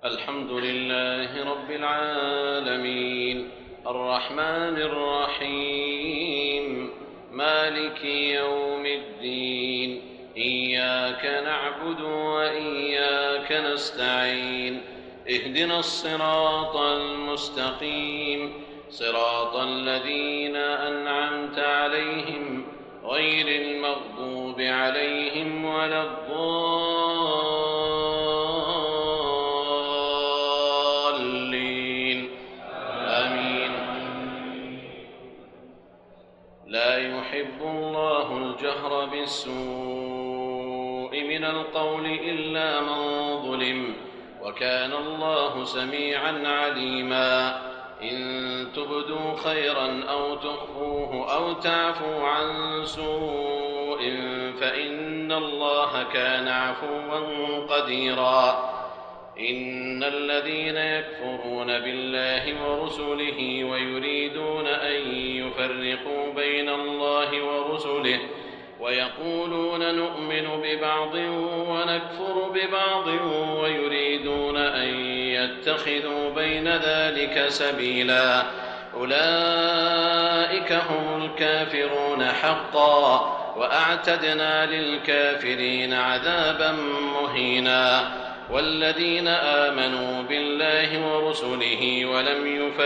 الحمد لله رب العالمين الرحمن الرحيم مالك يوم الدين إياك نعبد وإياك نستعين اهدنا الصراط المستقيم صراط الذين أنعمت عليهم غير المغضوب عليهم ولا الضالين آمين. لا يحب الله الجهر بالسوء من القول إلا من ظلم وكان الله سميعا عليما. إن تبدوا خيرا أو تخفوه أو تعفوا عن سوء فإن الله كان عفوا قديرا. إن الذين يكفرون بالله ورسله ويريدون أن يفرقوا بين الله ورسله ويقولون نؤمن ببعض ونكفر ببعض ويريدون أن يتخذوا بين ذلك سبيلا أولئك هم الكافرون حقا وأعتدنا للكافرين عذابا مهينا. والذين آمنوا بالله ورسله ولم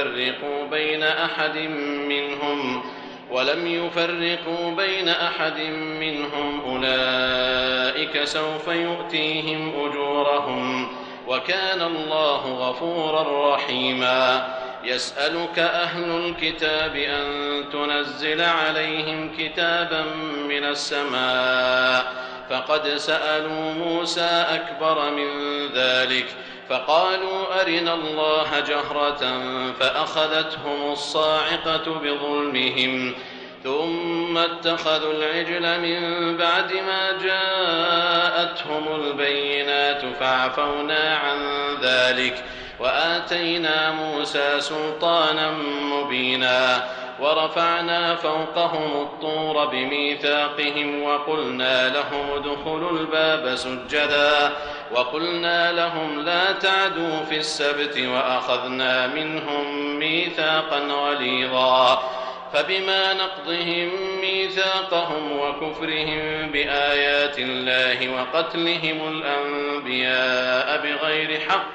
يفرقوا بين أحد منهم أولئك سوف يؤتيهم أجورهم وكان الله غفورا رحيما. يسألك أهل الكتاب أن تنزل عليهم كتابا من السماء فقد سألوا موسى أكبر من ذلك فقالوا أرنا الله جهرة فأخذتهم الصاعقة بظلمهم ثم اتخذوا العجل من بعد ما جاءتهم البينات فعفونا عن ذلك وآتينا موسى سلطانا مبينا. ورفعنا فوقهم الطور بميثاقهم وقلنا لهم ادخلوا الباب سجدا وقلنا لهم لا تعدوا في السبت وأخذنا منهم ميثاقا غليظا. فبما نقضهم ميثاقهم وكفرهم بآيات الله وقتلهم الأنبياء بغير حق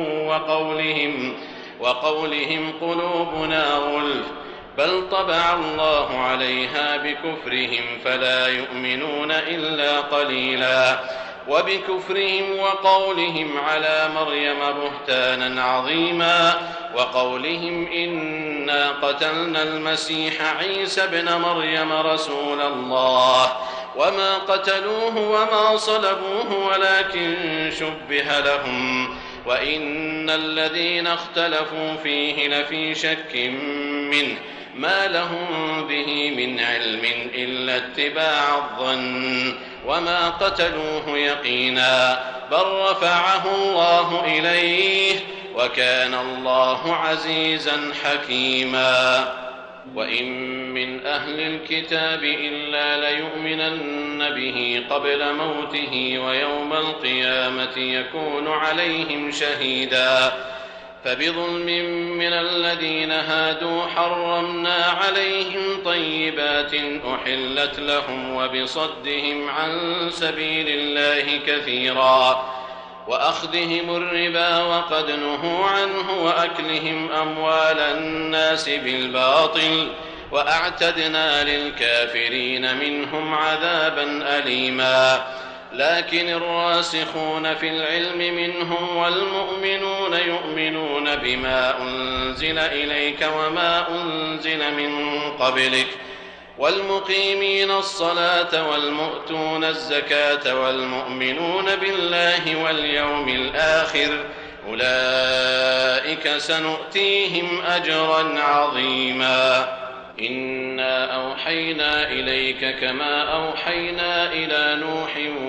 وقولهم قلوبنا غلف بل طبع الله عليها بكفرهم فلا يؤمنون إلا قليلا. وبكفرهم وقولهم على مريم بهتانا عظيما وقولهم إنا قتلنا المسيح عيسى ابن مريم رسول الله وما قتلوه وما صلبوه ولكن شبه لهم وإن الذين اختلفوا فيه لفي شك منه ما لهم به من علم إلا اتباع الظن وما قتلوه يقينا بل رفعه الله إليه وكان الله عزيزا حكيما. وإن من أهل الكتاب إلا ليؤمنن به قبل موته ويوم القيامة يكون عليهم شهيدا. فبظلم من الذين هادوا حرمنا عليهم طيبات أحلت لهم وبصدهم عن سبيل الله كثيرا وأخذهم الربا وقد نهوا عنه وأكلهم أموال الناس بالباطل وأعتدنا للكافرين منهم عذابا أليما. لكن الراسخون في العلم منهم والمؤمنون يؤمنون بما أنزل إليك وما أنزل من قبلك والمقيمين الصلاة والمؤتون الزكاة والمؤمنون بالله واليوم الآخر أولئك سنؤتيهم أجرا عظيما. إنا أوحينا إليك كما أوحينا إلى نوح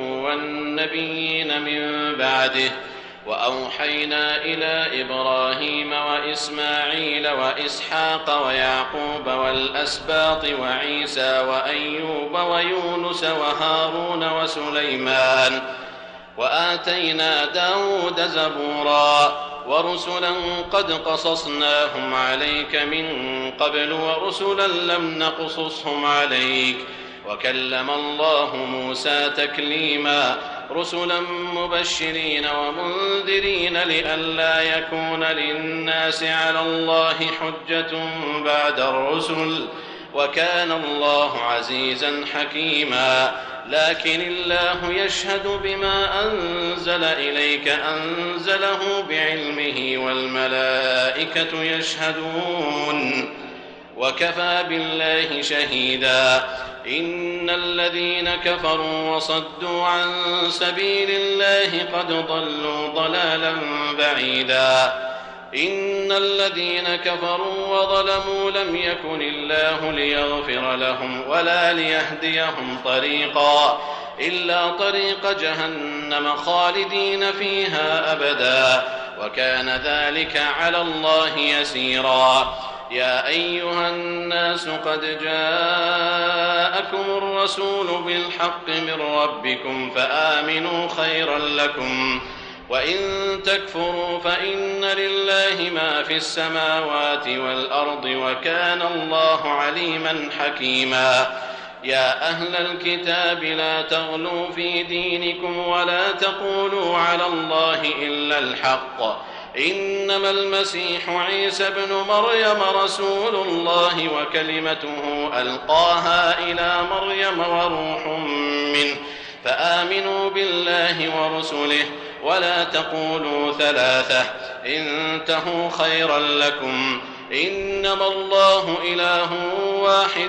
والنبيين من بعده وأوحينا إلى إبراهيم وإسماعيل وإسحاق ويعقوب والأسباط وعيسى وأيوب ويونس وهارون وسليمان وآتينا داود زبورا ورسلا قد قصصناهم عليك من قبل ورسلا لم نقصصهم عليك وكلم الله موسى تكليما رسلا مبشرين ومنذرين لئلا يكون للناس على الله حجة بعد الرسل وكان الله عزيزا حكيما لكن الله يشهد بما أنزل إليك أنزله بعلمه والملائكة يشهدون وكفى بالله شهيدا إن الذين كفروا وصدوا عن سبيل الله قد ضلوا ضلالا بعيدا إن الذين كفروا وظلموا لم يكن الله ليغفر لهم ولا ليهديهم طريقا إلا طريق جهنم خالدين فيها أبدا وكان ذلك على الله يسيرا يا أيها الناس قد جاءكم الرسول بالحق من ربكم فآمنوا خيرا لكم وإن تكفروا فإن لله ما في السماوات والأرض وكان الله عليما حكيما يا أهل الكتاب لا تغلوا في دينكم ولا تقولوا على الله إلا الحق إنما المسيح عيسى ابن مريم رسول الله وكلمته ألقاها إلى مريم وروح منه فآمنوا بالله ورسله ولا تقولوا ثلاثة انتهوا خيرا لكم إنما الله إله واحد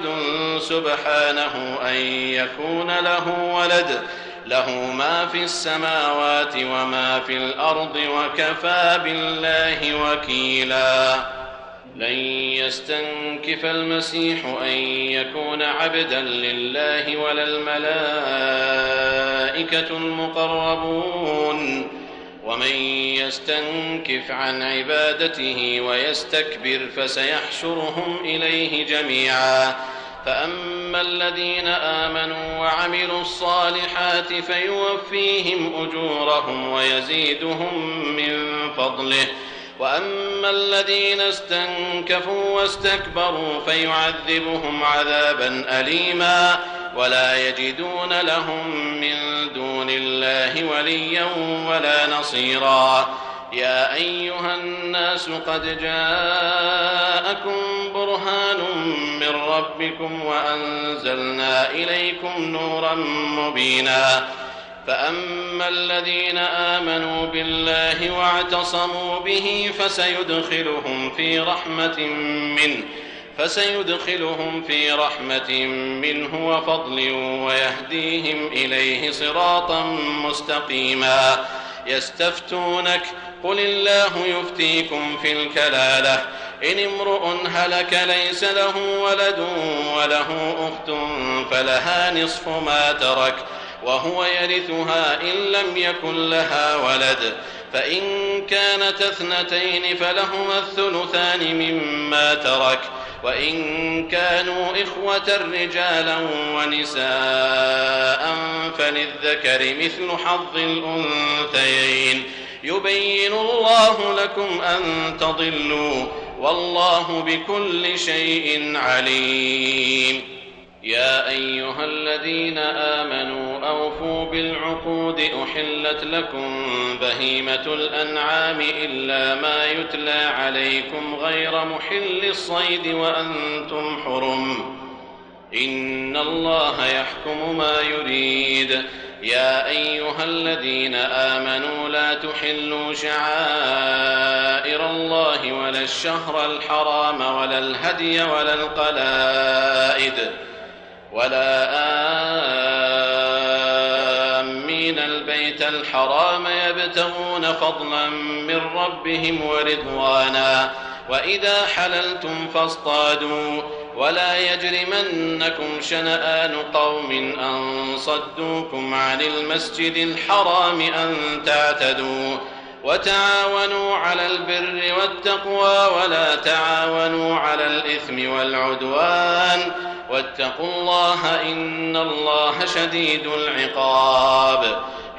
سبحانه أن يكون له ولد له ما في السماوات وما في الأرض وكفى بالله وكيلا لن يستنكف المسيح أن يكون عبدا لله ولا الملائكة المقربون ومن يستنكف عن عبادته ويستكبر فسيحشرهم إليه جميعا فأما الذين آمنوا وعملوا الصالحات فيوفيهم أجورهم ويزيدهم من فضله وأما الذين استنكفوا واستكبروا فيعذبهم عذابا أليما ولا يجدون لهم من دون الله وليا ولا نصيرا يا أيها الناس قد جاءكم برهان من ربكم وأنزلنا إليكم نورا مبينا فأما الذين آمنوا بالله واعتصموا به فسيدخلهم في رحمة منه وفضل ويهديهم إليه صراطا مستقيما يستفتونك قل الله يفتيكم في الكلالة إن امرؤ هلك ليس له ولد وله أخت فلها نصف ما ترك وهو يرثها إن لم يكن لها ولد فإن كانت اثنتين فلهما الثلثان مما ترك وإن كانوا إخوة رجالا ونساء فللذكر مثل حظ الأنثيين يبين الله لكم أن تضلوا والله بكل شيء عليم يا أيها الذين آمنوا أوفوا بالعقود أحلت لكم بهيمة الأنعام إلا ما يتلى عليكم غير محل الصيد وأنتم حرم إن الله يحكم ما يريد يا أيها الذين آمنوا لا تحلوا شعائر الله ولا الشهر الحرام ولا الهدي ولا القلائد ولا آمين البيت الحرام يبتغون فضلا من ربهم ورضوانا وإذا حللتم فاصطادوا ولا يجرمنكم شنآن قوم أن صدوكم عن المسجد الحرام أن تعتدوا وتعاونوا على البر والتقوى ولا تعاونوا على الإثم والعدوان واتقوا الله إن الله شديد العقاب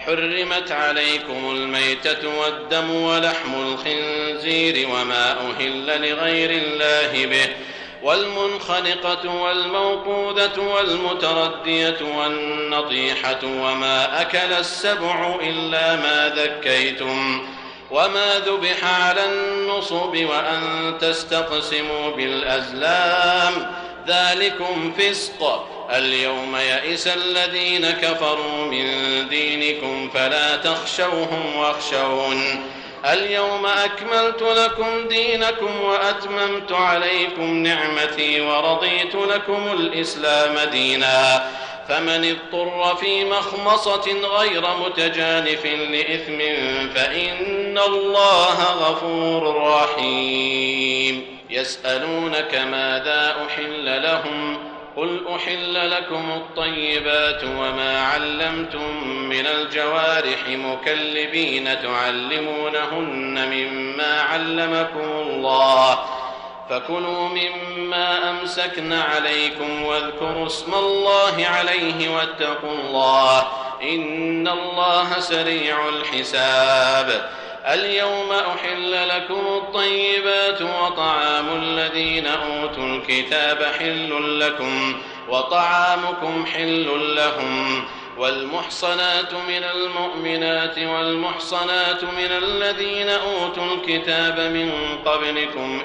حرمت عليكم الميتة والدم ولحم الخنزير وما أهل لغير الله به والمنخنقة والموقوذة والمتردية والنطيحة وما أكل السبع إلا ما ذكيتم وما ذبح على النصب وأن تستقسموا بالأزلام ذلكم فسق. اليوم يئس الذين كفروا من دينكم فلا تخشوهم واخشون اليوم أكملت لكم دينكم وأتممت عليكم نعمتي ورضيت لكم الإسلام دينا فمن اضطر في مخمصة غير متجانف لإثم فإن الله غفور رحيم. يسألونك ماذا أحل لهم قل أحل لكم الطيبات وما علمتم من الجوارح مكلبين تعلمونهن مما علمكم الله فكلوا مما أمسكن عليكم واذكروا اسم الله عليه واتقوا الله إن الله سريع الحساب. اليوم أحل لكم الطيبات وطعام الذين أوتوا الكتاب حل لكم وطعامكم حل لهم والمحصنات من المؤمنات والمحصنات من الذين أوتوا الكتاب من قبلكم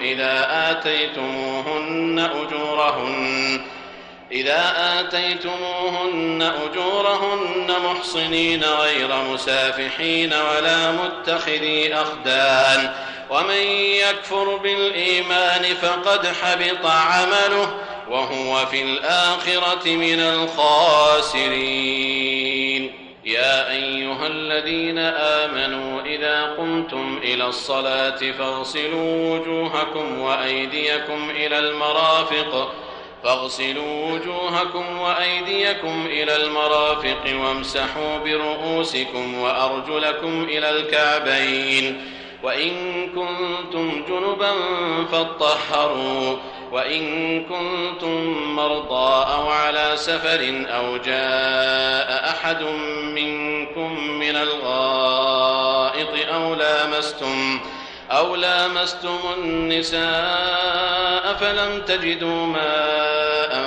إذا آتيتموهن أجورهن محصنين غير مسافحين ولا متخذي أخدان ومن يكفر بالإيمان فقد حبط عمله وهو في الآخرة من الخاسرين. يا أيها الذين آمنوا إذا قمتم إلى الصلاة فاغسلوا وجوهكم إلى المرافق وامسحوا برؤوسكم وأرجلكم إلى الكعبين وإن كنتم جنبا فاطهروا وإن كنتم مرضى أو على سفر أو جاء أحد منكم من الغائط أو لامستم النساء فلم تجدوا ماء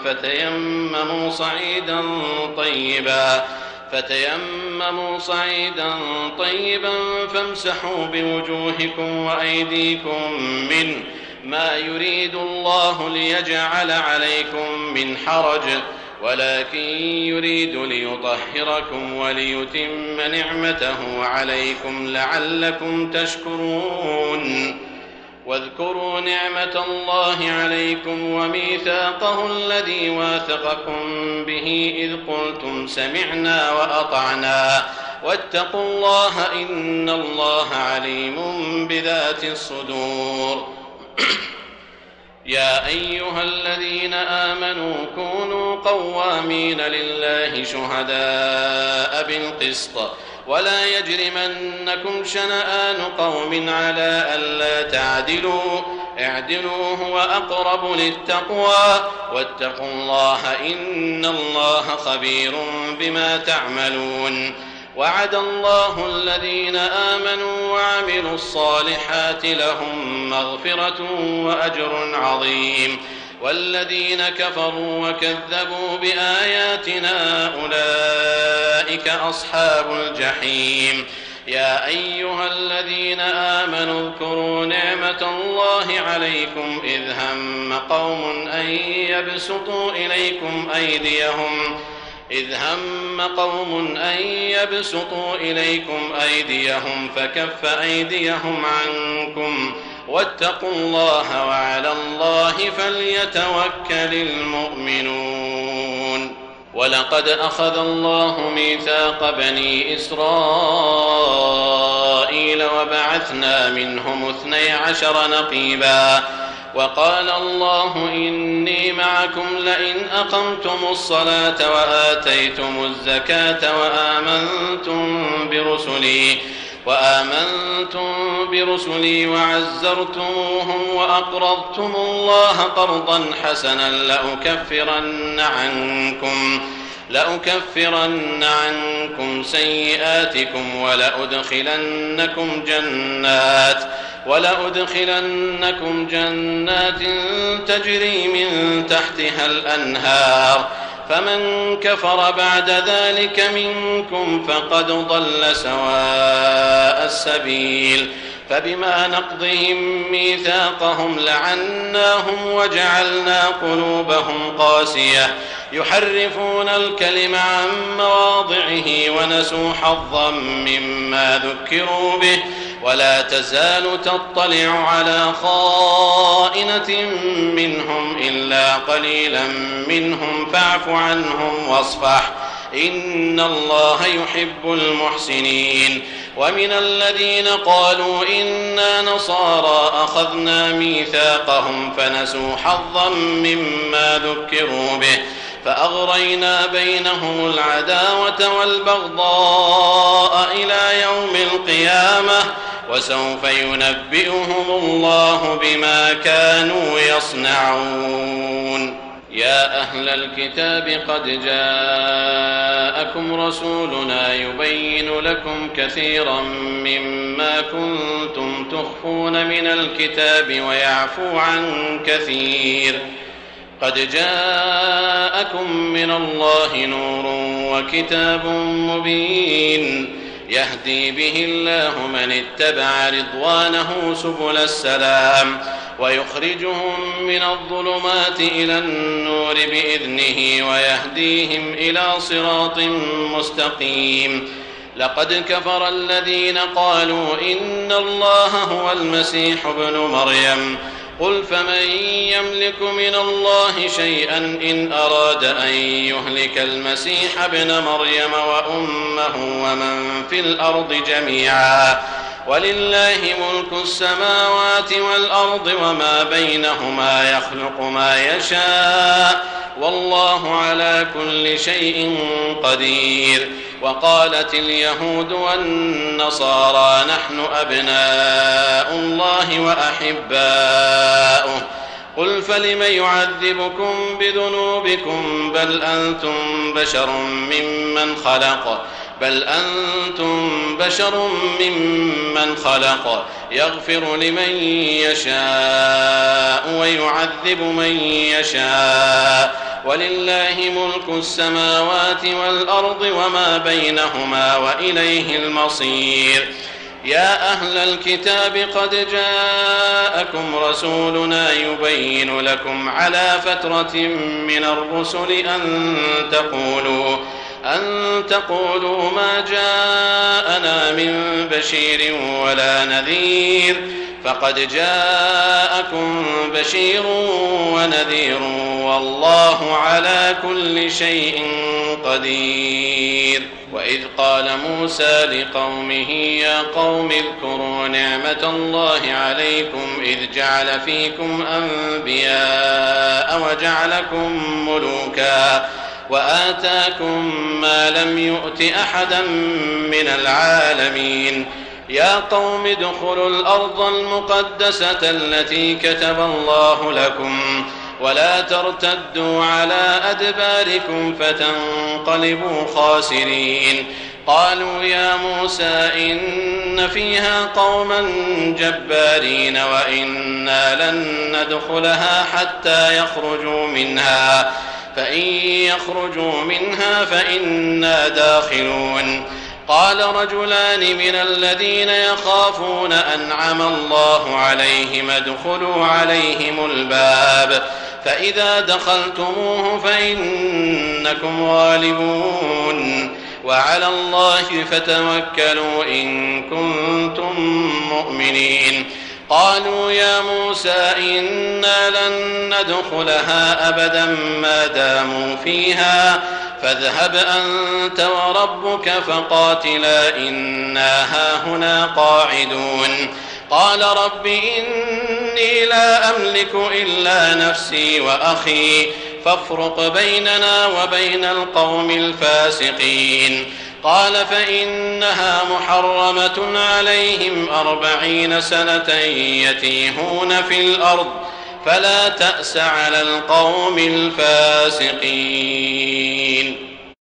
فتيمموا صعيدا طيبا فامسحوا بوجوهكم وأيديكم منه ما يريد الله ليجعل عليكم من حرج ولكن يريد ليطهركم وليتم نعمته عليكم لعلكم تشكرون. واذكروا نعمة الله عليكم وميثاقه الذي واثقكم به إذ قلتم سمعنا وأطعنا واتقوا الله إن الله عليم بذات الصدور. يا أيها الذين آمنوا كونوا قوامين لله شهداء بالقسط ولا يجرمنكم شنآن قوم على ألا تعدلوا اعدلوا هو أقرب للتقوى واتقوا الله إن الله خبير بما تعملون. وعد الله الذين آمنوا وعملوا الصالحات لهم مغفرة وأجر عظيم والذين كفروا وكذبوا بآياتنا أولئك أصحاب الجحيم. يا أيها الذين آمنوا اذكروا نعمة الله عليكم إذ هم قوم أن يبسطوا إليكم أيديهم فكف أيديهم عنكم واتقوا الله وعلى الله فليتوكل المؤمنون. ولقد أخذ الله ميثاق بني إسرائيل وبعثنا منهم 12 نقيبا وقال الله إني معكم لئن أقمتم الصلاة وآتيتم الزكاة وآمنتم برسلي وعزرتموهم وأقرضتم الله قرضا حسنا لأكفرن عنكم سيئاتكم ولأدخلنكم جنات تجري من تحتها الأنهار فمن كفر بعد ذلك منكم فقد ضل سواء السبيل فبما نقضهم ميثاقهم لعناهم وجعلنا قلوبهم قاسية يحرفون الكلم عن مواضعه ونسوا حظا مما ذكروا به ولا تزال تطلع على خائنة منهم إلا قليلا منهم فاعف عنهم واصفح إن الله يحب المحسنين ومن الذين قالوا إنا نصارى أخذنا ميثاقهم فنسوا حظا مما ذكروا به فأغرينا بينهم العداوة والبغضاء إلى يوم القيامة وسوف ينبئهم الله بما كانوا يصنعون يا أهل الكتاب قد جاءكم رسولنا يبين لكم كثيرا مما كنتم تخفون من الكتاب ويعفو عن كثير قد جاءكم من الله نور وكتاب مبين يهدي به الله من اتبع رضوانه سبل السلام ويخرجهم من الظلمات إلى النور بإذنه ويهديهم إلى صراط مستقيم لقد كفر الذين قالوا إن الله هو المسيح ابن مريم قل فمن يملك من الله شيئا إن أراد أن يهلك المسيح ابن مريم وأمه ومن في الأرض جميعا ولله ملك السماوات والأرض وما بينهما يخلق ما يشاء والله على كل شيء قدير وقالت اليهود والنصارى نحن أبناء الله وأحباؤه قل فلم يعذبكم بذنوبكم بل أنتم بشر ممن خلق يغفر لمن يشاء ويعذب من يشاء ولله ملك السماوات والأرض وما بينهما وإليه المصير يا أهل الكتاب قد جاءكم رسولنا يبين لكم على فترة من الرسل أن تقولوا ما جاءنا من بشير ولا نذير فقد جاءكم بشير ونذير والله على كل شيء قدير وإذ قال موسى لقومه يا قوم اذكروا نعمة الله عليكم إذ جعل فيكم أنبياء وجعلكم ملوكا وآتاكم ما لم يؤت أحدا من العالمين يا قوم ادخلوا الأرض المقدسة التي كتب الله لكم ولا ترتدوا على أدباركم فتنقلبوا خاسرين قالوا يا موسى إن فيها قوما جبارين وإنا لن ندخلها حتى يخرجوا منها فإن يخرجوا منها فإنا داخلون قال رجلان من الذين يخافون أنعم الله عليهم ادخلوا عليهم الباب فإذا دخلتموه فإنكم غالبون وعلى الله فتوكلوا إن كنتم مؤمنين قالوا يا موسى إنا لن ندخلها أبدا ما داموا فيها فاذهب أنت وربك فقاتلا إنا هاهنا قاعدون قال رب إني لا أملك إلا نفسي وأخي فافرق بيننا وبين القوم الفاسقين قال فإنها محرمة عليهم 40 سنة يتيهون في الأرض فلا تأس على القوم الفاسقين